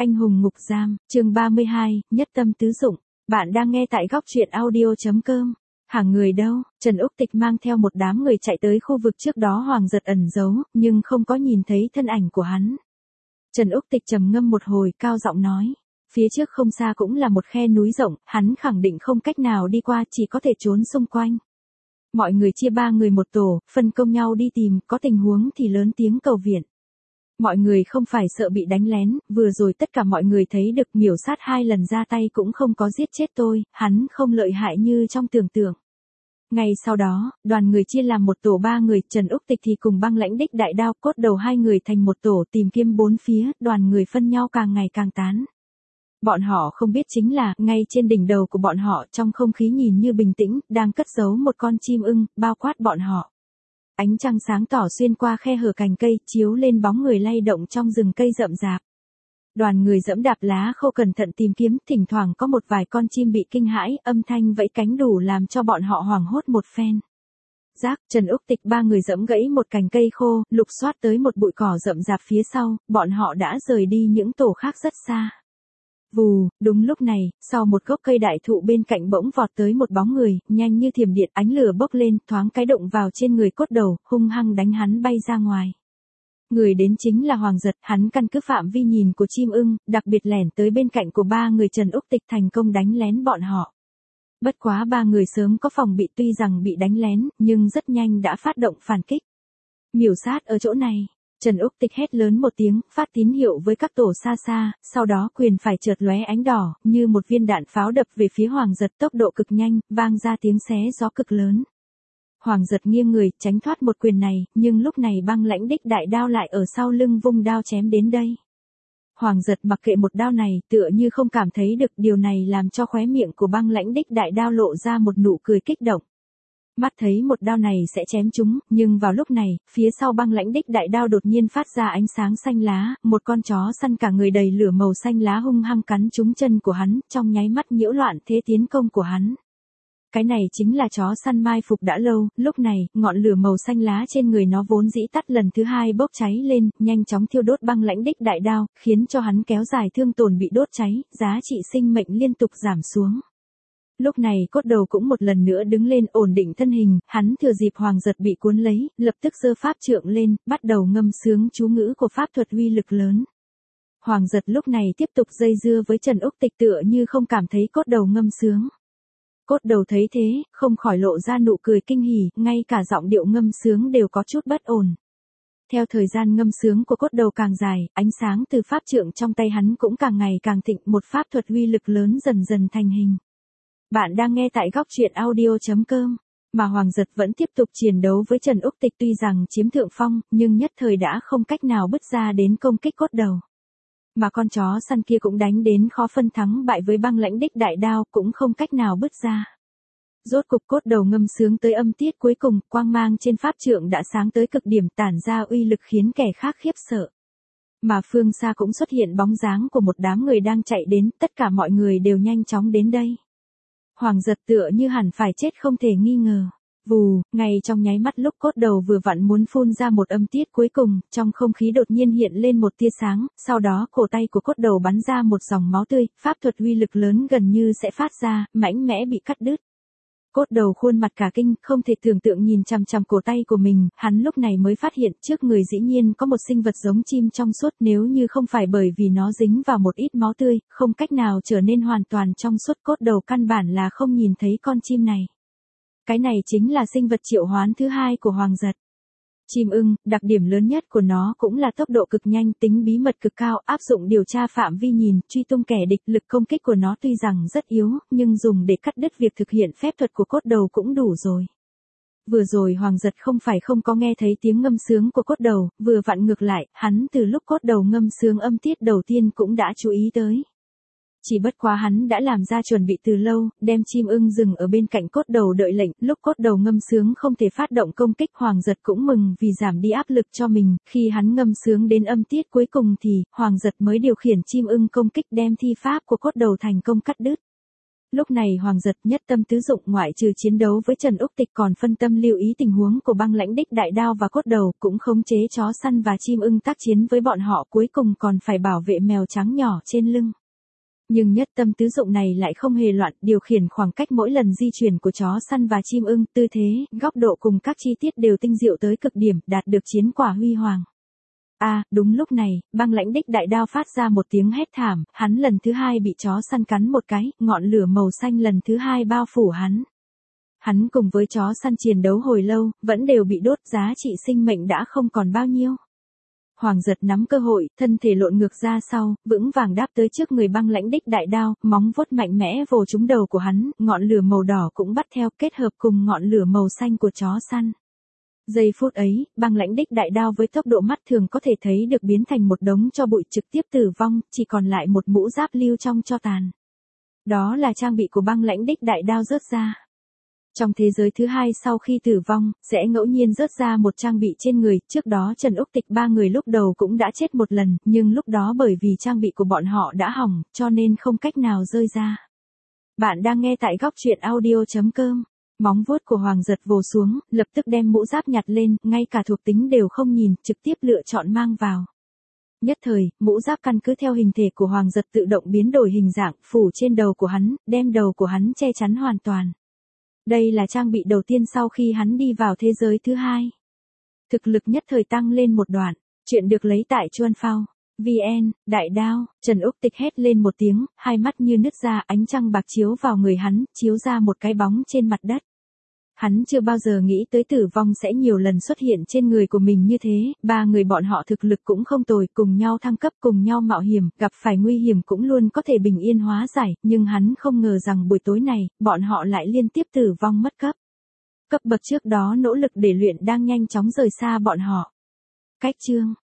Anh hùng ngục giam, chương 32, nhất tâm tứ dụng. Bạn đang nghe tại góc truyện audio.com. Hàng người đâu? Trần Úc Tịch mang theo một đám người chạy tới khu vực trước đó Hoàng Giật ẩn giấu, nhưng không có nhìn thấy thân ảnh của hắn. Trần Úc Tịch trầm ngâm một hồi, cao giọng nói. Phía trước không xa cũng là một khe núi rộng, hắn khẳng định không cách nào đi qua, chỉ có thể trốn xung quanh. Mọi người chia 3 người một tổ, phân công nhau đi tìm, có tình huống thì lớn tiếng cầu viện. Mọi người không phải sợ bị đánh lén, vừa rồi tất cả mọi người thấy được Miểu Sát 2 lần ra tay cũng không có giết chết tôi, hắn không lợi hại như trong tưởng tượng. Ngay sau đó, đoàn người chia làm một tổ 3 người, Trần Úc Tịch thì cùng Băng Lãnh Đích đại đao, Cốt Đầu 2 người thành một tổ tìm kiếm bốn phía, đoàn người phân nhau càng ngày càng tán. Bọn họ không biết chính là, ngay trên đỉnh đầu của bọn họ trong không khí nhìn như bình tĩnh, đang cất giấu một con chim ưng, bao quát bọn họ. Ánh trăng sáng tỏ xuyên qua khe hở cành cây, chiếu lên bóng người lay động trong rừng cây rậm rạp. Đoàn người dẫm đạp lá khô cẩn thận tìm kiếm, thỉnh thoảng có một vài con chim bị kinh hãi, âm thanh vẫy cánh đủ làm cho bọn họ hoảng hốt một phen. Rác, Trần Úc Tịch 3 người dẫm gãy một cành cây khô, lục soát tới một bụi cỏ rậm rạp phía sau, bọn họ đã rời đi những tổ khác rất xa. Vù, đúng lúc này, sau một gốc cây đại thụ bên cạnh bỗng vọt tới một bóng người, nhanh như thiểm điện, ánh lửa bốc lên, thoáng cái đụng vào trên người Cốt Đầu, hung hăng đánh hắn bay ra ngoài. Người đến chính là Hoàng Giật, hắn căn cứ phạm vi nhìn của chim ưng, đặc biệt lẻn tới bên cạnh của 3 người Trần Úc Tịch thành công đánh lén bọn họ. Bất quá 3 người sớm có phòng bị, tuy rằng bị đánh lén, nhưng rất nhanh đã phát động phản kích. Miểu sát ở chỗ này. Trần Úc Tịch hét lớn một tiếng, phát tín hiệu với các tổ xa xa, sau đó quyền phải chợt lóe ánh đỏ, như một viên đạn pháo đập về phía Hoàng Giật, tốc độ cực nhanh, vang ra tiếng xé gió cực lớn. Hoàng Giật nghiêng người, tránh thoát một quyền này, nhưng lúc này Băng Lãnh Đích đại đao lại ở sau lưng vung đao chém đến đây. Hoàng Giật mặc kệ một đao này, tựa như không cảm thấy được, điều này làm cho khóe miệng của Băng Lãnh Đích đại đao lộ ra một nụ cười kích động. Mắt thấy một đao này sẽ chém chúng, nhưng vào lúc này, phía sau Băng Lãnh Đích đại đao đột nhiên phát ra ánh sáng xanh lá, một con chó săn cả người đầy lửa màu xanh lá hung hăng cắn trúng chân của hắn, trong nháy mắt nhiễu loạn thế tiến công của hắn. Cái này chính là chó săn mai phục đã lâu, lúc này, ngọn lửa màu xanh lá trên người nó vốn dĩ tắt lần thứ 2 bốc cháy lên, nhanh chóng thiêu đốt Băng Lãnh Đích đại đao, khiến cho hắn kéo dài thương tổn bị đốt cháy, giá trị sinh mệnh liên tục giảm xuống. Lúc này Cốt Đầu cũng một lần nữa đứng lên ổn định thân hình, hắn thừa dịp Hoàng Giật bị cuốn lấy, lập tức giơ pháp trượng lên, bắt đầu ngâm sướng chú ngữ của pháp thuật uy lực lớn. Hoàng Giật lúc này tiếp tục dây dưa với Trần Úc Tịch tựa như không cảm thấy Cốt Đầu ngâm sướng. Cốt Đầu thấy thế, không khỏi lộ ra nụ cười kinh hỉ, ngay cả giọng điệu ngâm sướng đều có chút bất ổn. Theo thời gian ngâm sướng của Cốt Đầu càng dài, ánh sáng từ pháp trượng trong tay hắn cũng càng ngày càng thịnh, một pháp thuật uy lực lớn dần dần thành hình. Bạn đang nghe tại góc truyện audio.com, mà Hoàng Giật vẫn tiếp tục chiến đấu với Trần Úc Tịch, tuy rằng chiếm thượng phong, nhưng nhất thời đã không cách nào bứt ra đến công kích Cốt Đầu. Mà con chó săn kia cũng đánh đến khó phân thắng bại với Băng Lãnh Đích đại đao, cũng không cách nào bứt ra. Rốt cục Cốt Đầu ngâm sướng tới âm tiết cuối cùng, quang mang trên pháp trượng đã sáng tới cực điểm, tản ra uy lực khiến kẻ khác khiếp sợ. Mà phương xa cũng xuất hiện bóng dáng của một đám người đang chạy đến, tất cả mọi người đều nhanh chóng đến đây. Hoàng Giật tựa như hẳn phải chết không thể nghi ngờ. Vù, ngay trong nháy mắt lúc Cốt Đầu vừa vặn muốn phun ra một âm tiết cuối cùng, trong không khí đột nhiên hiện lên một tia sáng, sau đó cổ tay của Cốt Đầu bắn ra một dòng máu tươi, pháp thuật uy lực lớn gần như sẽ phát ra, mãnh mẽ bị cắt đứt. Cốt Đầu khuôn mặt cả kinh, không thể tưởng tượng nhìn chằm chằm cổ tay của mình, hắn lúc này mới phát hiện trước người dĩ nhiên có một sinh vật giống chim trong suốt, nếu như không phải bởi vì nó dính vào một ít máu tươi, không cách nào trở nên hoàn toàn trong suốt. Cốt Đầu căn bản là không nhìn thấy con chim này. Cái này chính là sinh vật triệu hoán thứ 2 của Hoàng Giật. Chim ưng, đặc điểm lớn nhất của nó cũng là tốc độ cực nhanh, tính bí mật cực cao, áp dụng điều tra phạm vi nhìn, truy tung kẻ địch, lực công kích của nó tuy rằng rất yếu, nhưng dùng để cắt đứt việc thực hiện phép thuật của Cốt Đầu cũng đủ rồi. Vừa rồi Hoàng Giật không phải không có nghe thấy tiếng ngâm sướng của Cốt Đầu, vừa vặn ngược lại, hắn từ lúc Cốt Đầu ngâm sướng âm tiết đầu tiên cũng đã chú ý tới. Chỉ bất quá hắn đã làm ra chuẩn bị từ lâu, đem chim ưng dừng ở bên cạnh Cốt Đầu đợi lệnh, lúc Cốt Đầu ngâm sướng không thể phát động công kích, Hoàng Giật cũng mừng vì giảm đi áp lực cho mình, khi hắn ngâm sướng đến âm tiết cuối cùng thì, Hoàng Giật mới điều khiển chim ưng công kích đem thi pháp của Cốt Đầu thành công cắt đứt. Lúc này Hoàng Giật nhất tâm tứ dụng ngoại trừ chiến đấu với Trần Úc Tịch còn phân tâm lưu ý tình huống của băng lãnh đích đại đao và cốt đầu, cũng khống chế chó săn và chim ưng tác chiến với bọn họ, cuối cùng còn phải bảo vệ mèo trắng nhỏ trên lưng. Nhưng nhất tâm tứ dụng này lại không hề loạn, điều khiển khoảng cách mỗi lần di chuyển của chó săn và chim ưng, tư thế, góc độ cùng các chi tiết đều tinh diệu tới cực điểm, đạt được chiến quả huy hoàng. Đúng lúc này, băng lãnh đích đại đao phát ra một tiếng hét thảm, hắn lần thứ hai bị chó săn cắn một cái, ngọn lửa màu xanh lần thứ hai bao phủ hắn. Hắn cùng với chó săn chiến đấu hồi lâu, vẫn đều bị đốt, giá trị sinh mệnh đã không còn bao nhiêu. Hoàng Giật nắm cơ hội, thân thể lộn ngược ra sau, vững vàng đáp tới trước người băng lãnh đích đại đao, móng vuốt mạnh mẽ vồ trúng đầu của hắn, ngọn lửa màu đỏ cũng bắt theo, kết hợp cùng ngọn lửa màu xanh của chó săn. Giây phút ấy, băng lãnh đích đại đao với tốc độ mắt thường có thể thấy được biến thành một đống tro bụi, trực tiếp tử vong, chỉ còn lại một mũ giáp lưu trong tro tàn. Đó là trang bị của băng lãnh đích đại đao rớt ra. Trong thế giới thứ hai sau khi tử vong, sẽ ngẫu nhiên rớt ra một trang bị trên người, trước đó Trần Úc Tịch ba người lúc đầu cũng đã chết một lần, nhưng lúc đó bởi vì trang bị của bọn họ đã hỏng, cho nên không cách nào rơi ra. Bạn đang nghe tại góc truyện audio.com. Móng vuốt của Hoàng Giật vồ xuống, lập tức đem mũ giáp nhặt lên, ngay cả thuộc tính đều không nhìn, trực tiếp lựa chọn mang vào. Nhất thời, mũ giáp căn cứ theo hình thể của Hoàng Giật tự động biến đổi hình dạng, phủ trên đầu của hắn, đem đầu của hắn che chắn hoàn toàn. Đây là trang bị đầu tiên sau khi hắn đi vào thế giới thứ hai. Thực lực nhất thời tăng lên một đoạn. Chuyện được lấy tại Chuan Phao. VN, đại đao, Trần Úc Tịch hét lên một tiếng, hai mắt như nứt ra, ánh trăng bạc chiếu vào người hắn, chiếu ra một cái bóng trên mặt đất. Hắn chưa bao giờ nghĩ tới tử vong sẽ nhiều lần xuất hiện trên người của mình như thế, ba người bọn họ thực lực cũng không tồi, cùng nhau thăng cấp, cùng nhau mạo hiểm, gặp phải nguy hiểm cũng luôn có thể bình yên hóa giải, nhưng hắn không ngờ rằng buổi tối này, bọn họ lại liên tiếp tử vong mất cấp. Cấp bậc trước đó nỗ lực để luyện đang nhanh chóng rời xa bọn họ. Cách chương